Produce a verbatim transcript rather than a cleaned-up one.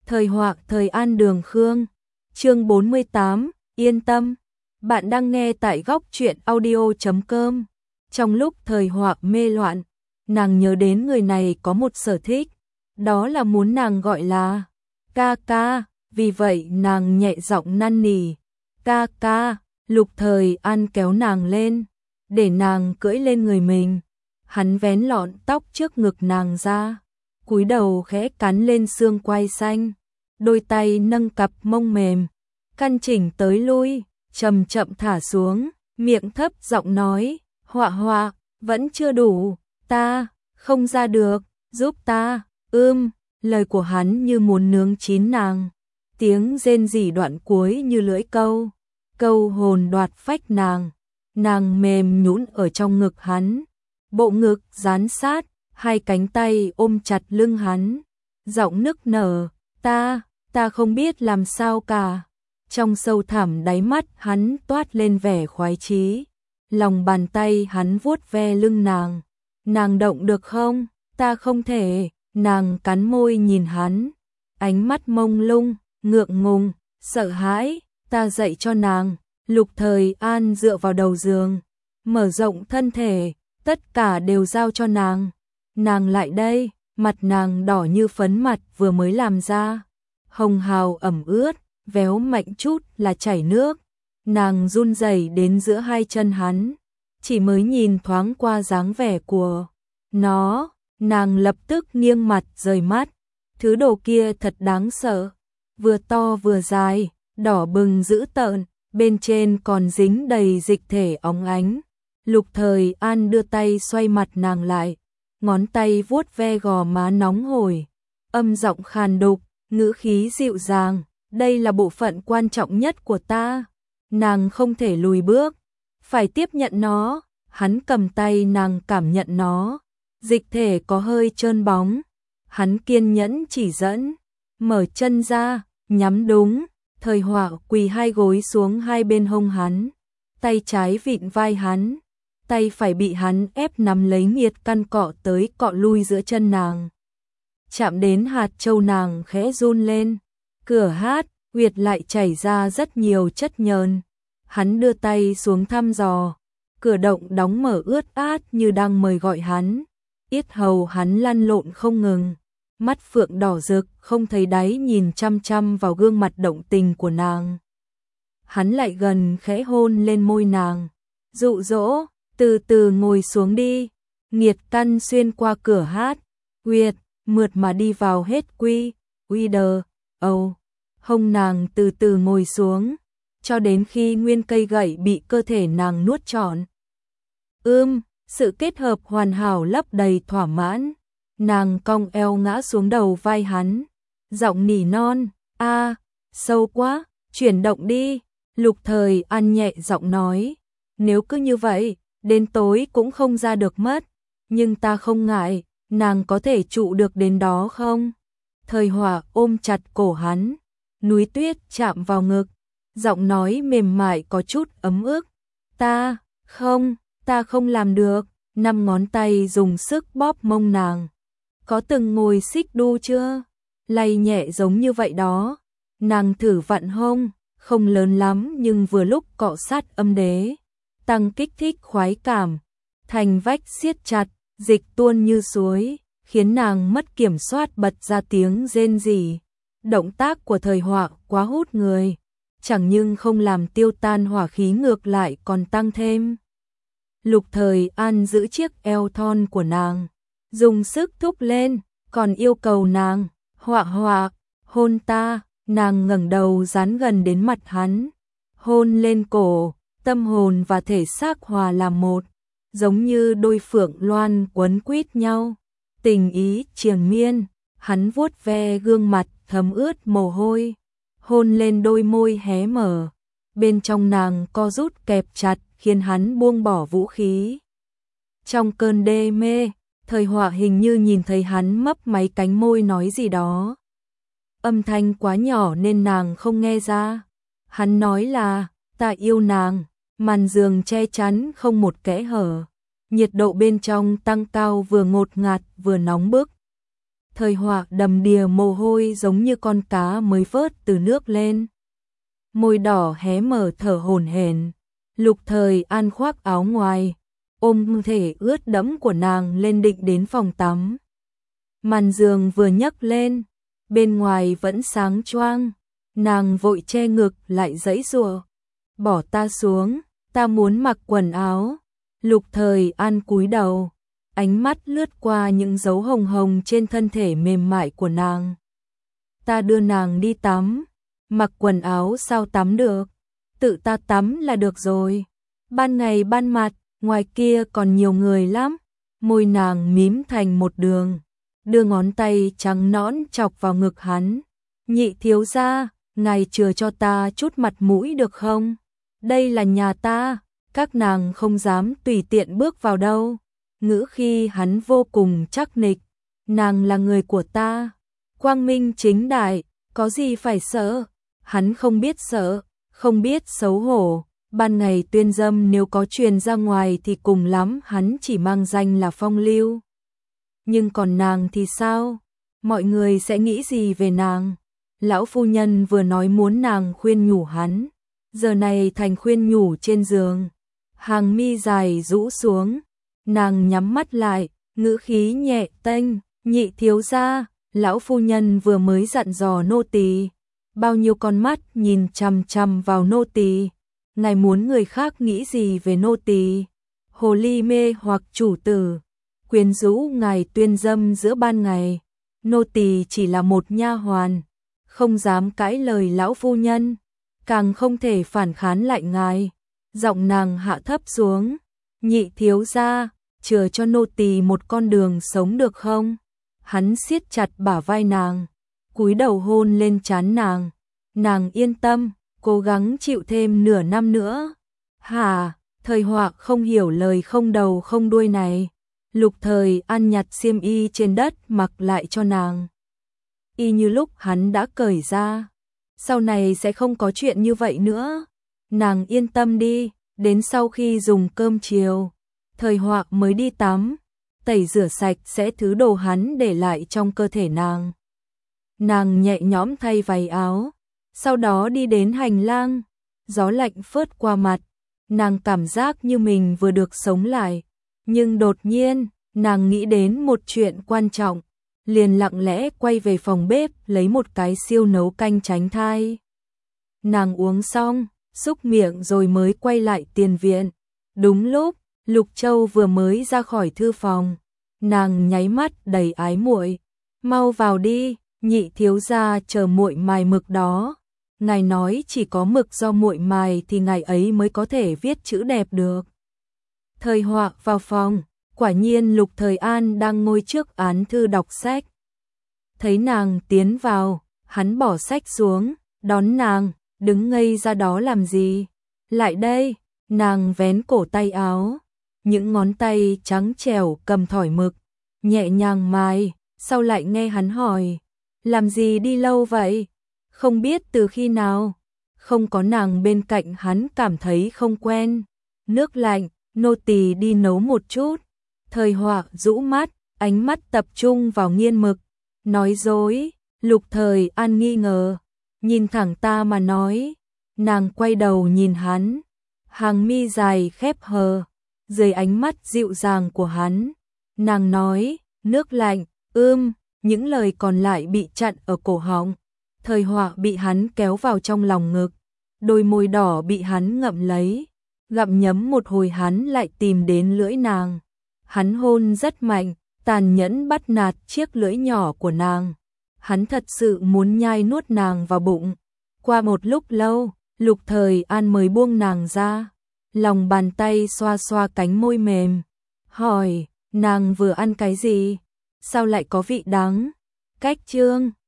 Thời Họa Thời An Đường Khương. Chương bốn mươi tám, yên tâm. Bạn đang nghe tại góc truyện audio chấm com. Trong lúc Thời Họa mê loạn, nàng nhớ đến người này có một sở thích, đó là muốn nàng gọi là ca ca, vì vậy nàng nhẹ giọng năn nỉ, "Ca ca." Lục Thời An kéo nàng lên, để nàng cưỡi lên người mình. Hắn vén lọn tóc trước ngực nàng ra, cúi đầu khẽ cắn lên xương quai xanh, đôi tay nâng cặp mông mềm, căn chỉnh tới lui, chậm chậm thả xuống, miệng thấp giọng nói, "Họa Họa, vẫn chưa đủ, ta không ra được, giúp ta." Ưm, lời của hắn như muốn nướng chín nàng, tiếng rên rỉ đoạn cuối như lưỡi câu, câu hồn đoạt phách nàng. Nàng mềm nhũn ở trong ngực hắn, bộ ngực dán sát, hai cánh tay ôm chặt lưng hắn, giọng nức nở, "Ta, ta không biết làm sao cả." Trong sâu thẳm đáy mắt hắn toát lên vẻ khoái chí, lòng bàn tay hắn vuốt ve lưng nàng. "Nàng động được không?" "Ta không thể." Nàng cắn môi nhìn hắn, ánh mắt mông lung, ngượng ngùng, sợ hãi. "Ta dạy cho nàng." Lục Thời An dựa vào đầu giường, mở rộng thân thể, tất cả đều giao cho nàng. "Nàng lại đây." Mặt nàng đỏ như phấn mặt vừa mới làm ra, hồng hào ẩm ướt, véo mạnh chút là chảy nước. Nàng run rẩy đến giữa hai chân hắn, chỉ mới nhìn thoáng qua dáng vẻ của nó, nàng lập tức nghiêng mặt rời mắt. Thứ đồ kia thật đáng sợ, vừa to vừa dài, đỏ bừng dữ tợn, bên trên còn dính đầy dịch thể óng ánh. Lục Thời An đưa tay xoay mặt nàng lại, ngón tay vuốt ve gò má nóng hổi, âm giọng khàn đục, ngữ khí dịu dàng, "Đây là bộ phận quan trọng nhất của ta, nàng không thể lùi bước, phải tiếp nhận nó." Hắn cầm tay nàng cảm nhận nó, dịch thể có hơi trơn bóng. Hắn kiên nhẫn chỉ dẫn, mở chân ra, nhắm đúng. Thời Họa quỳ hai gối xuống hai bên hông hắn, tay trái vịn vai hắn, tay phải bị hắn ép nắm lấy nghiệt căn cọ tới cọ lui giữa chân nàng. Chạm đến hạt châu nàng khẽ run lên, cửa hát, huyệt lại chảy ra rất nhiều chất nhờn. Hắn đưa tay xuống thăm dò, cửa động đóng mở ướt át như đang mời gọi hắn. Yết hầu hắn lăn lộn không ngừng, mắt phượng đỏ rực không thấy đáy nhìn chăm chăm vào gương mặt động tình của nàng. Hắn lại gần khẽ hôn lên môi nàng, dụ dỗ, "Từ từ ngồi xuống đi." Nghiệt căn xuyên qua cửa hát, huyệt, mượt mà đi vào hết quy, quy đờ, âu. Hông nàng từ từ ngồi xuống, cho đến khi nguyên cây gậy bị cơ thể nàng nuốt trọn. Ưm, sự kết hợp hoàn hảo lấp đầy thỏa mãn. Nàng cong eo ngã xuống đầu vai hắn, giọng nỉ non, "A, sâu quá, chuyển động đi." Lục Thời An nhẹ giọng nói, "Nếu cứ như vậy, đến tối cũng không ra được mất, nhưng ta không ngại, nàng có thể trụ được đến đó không?" Thời Họa ôm chặt cổ hắn, núi tuyết chạm vào ngực, giọng nói mềm mại có chút ấm ức, "Ta, không, ta không làm được." Năm ngón tay dùng sức bóp mông nàng. "Có từng ngồi xích đu chưa?" "Lay nhẹ giống như vậy đó." Nàng thử vặn hông, không lớn lắm nhưng vừa lúc cọ sát âm đế, tăng kích thích khoái cảm. Thành vách siết chặt, dịch tuôn như suối, khiến nàng mất kiểm soát bật ra tiếng rên rỉ. Động tác của Thời Họa quá hút người, chẳng nhưng không làm tiêu tan hỏa khí, ngược lại còn tăng thêm. Lục Thời An giữ chiếc eo thon của nàng, dùng sức thúc lên, còn yêu cầu nàng, "Họa Họa, hôn ta." Nàng ngẩng đầu dán gần đến mặt hắn, hôn lên cổ, tâm hồn và thể xác hòa làm một, giống như đôi phượng loan quấn quýt nhau. Tình ý triền miên, hắn vuốt ve gương mặt thấm ướt mồ hôi, hôn lên đôi môi hé mở, bên trong nàng co rút kẹp chặt khiến hắn buông bỏ vũ khí. Trong cơn đê mê, Thời Họa hình như nhìn thấy hắn mấp máy cánh môi nói gì đó. Âm thanh quá nhỏ nên nàng không nghe ra. Hắn nói là, "Ta yêu nàng." Màn giường che chắn không một kẽ hở, nhiệt độ bên trong tăng cao, vừa ngột ngạt vừa nóng bức. Thời Họa đầm đìa mồ hôi giống như con cá mới vớt từ nước lên. Môi đỏ hé mở thở hổn hển. Lục Thời An khoác áo ngoài, ôm thể ướt đẫm của nàng lên định đến phòng tắm. Màn giường vừa nhấc lên, bên ngoài vẫn sáng choang, nàng vội che ngực lại giãy giụa. Bỏ ta xuống, ta muốn mặc quần áo. Lục Thời An cúi đầu, ánh mắt lướt qua những dấu hồng hồng trên thân thể mềm mại của nàng. Ta đưa nàng đi tắm, mặc quần áo sao tắm được, tự ta tắm là được rồi. Ban ngày ban mặt, ngoài kia còn nhiều người lắm. Môi nàng mím thành một đường, đưa ngón tay trắng nõn chọc vào ngực hắn. Nhị thiếu gia, ngài chừa cho ta chút mặt mũi được không? Đây là nhà ta, các nàng không dám tùy tiện bước vào đâu. Ngữ khi hắn vô cùng chắc nịch, nàng là người của ta, quang minh chính đại, có gì phải sợ. Hắn không biết sợ, không biết xấu hổ. Ban ngày tuyên dâm nếu có truyền ra ngoài thì cùng lắm hắn chỉ mang danh là phong lưu. Nhưng còn nàng thì sao? Mọi người sẽ nghĩ gì về nàng? Lão phu nhân vừa nói muốn nàng khuyên nhủ hắn, giờ này thành khuyên nhủ trên giường. Hàng mi dài rũ xuống, nàng nhắm mắt lại, ngữ khí nhẹ tênh. Nhị thiếu gia, lão phu nhân vừa mới dặn dò nô tỳ, bao nhiêu con mắt nhìn chằm chằm vào nô tỳ. Ngài muốn người khác nghĩ gì về nô tỳ? Hồ ly mê hoặc chủ tử, quyến rũ ngài tuyên dâm giữa ban ngày. Nô tỳ chỉ là một nha hoàn, không dám cãi lời lão phu nhân, càng không thể phản kháng lại ngài. Giọng nàng hạ thấp xuống, nhị thiếu gia, chừa cho nô tỳ một con đường sống được không? Hắn siết chặt bả vai nàng, cúi đầu hôn lên trán nàng. Nàng yên tâm, cố gắng chịu thêm nửa năm nữa. Hả? Thời Họa không hiểu lời không đầu không đuôi này. Lục Thời An nhặt xiêm y trên đất mặc lại cho nàng, y như lúc hắn đã cởi ra. Sau này sẽ không có chuyện như vậy nữa. Nàng yên tâm đi. Đến sau khi dùng cơm chiều, Thời Họa mới đi tắm, tẩy rửa sạch sẽ thứ đồ hắn để lại trong cơ thể nàng. Nàng nhẹ nhõm thay váy áo, sau đó đi đến hành lang. Gió lạnh phớt qua mặt, nàng cảm giác như mình vừa được sống lại. Nhưng đột nhiên, nàng nghĩ đến một chuyện quan trọng, liền lặng lẽ quay về phòng bếp lấy một cái siêu nấu canh tránh thai. Nàng uống xong, xúc miệng rồi mới quay lại tiền viện. Đúng lúc, Lục Châu vừa mới ra khỏi thư phòng, nàng nháy mắt đầy ái muội. Mau vào đi, nhị thiếu gia chờ muội mài mực đó. Ngài nói chỉ có mực do muội mài thì ngài ấy mới có thể viết chữ đẹp được. Thời Họa vào phòng, quả nhiên Lục Thời An đang ngồi trước án thư đọc sách. Thấy nàng tiến vào, hắn bỏ sách xuống, đón nàng. Đứng ngây ra đó làm gì? Lại đây. Nàng vén cổ tay áo, những ngón tay trắng trẻo cầm thỏi mực, nhẹ nhàng mài. Sau lại nghe hắn hỏi, làm gì đi lâu vậy? Không biết từ khi nào. Không có nàng bên cạnh hắn cảm thấy không quen. Nước lạnh, nô tỳ đi nấu một chút. Thời Họa rũ mắt, ánh mắt tập trung vào nghiên mực. Nói dối. Lục Thời An nghi ngờ, nhìn thẳng ta mà nói. Nàng quay đầu nhìn hắn, hàng mi dài khép hờ, dưới ánh mắt dịu dàng của hắn. Nàng nói, nước lạnh, ưm, những lời còn lại bị chặn ở cổ họng. Thời Họa bị hắn kéo vào trong lòng ngực, đôi môi đỏ bị hắn ngậm lấy, gặm nhấm một hồi hắn lại tìm đến lưỡi nàng. Hắn hôn rất mạnh, tàn nhẫn bắt nạt chiếc lưỡi nhỏ của nàng. Hắn thật sự muốn nhai nuốt nàng vào bụng. Qua một lúc lâu, Lục Thời An mới buông nàng ra, lòng bàn tay xoa xoa cánh môi mềm, hỏi, nàng vừa ăn cái gì? Sao lại có vị đắng? Cách chương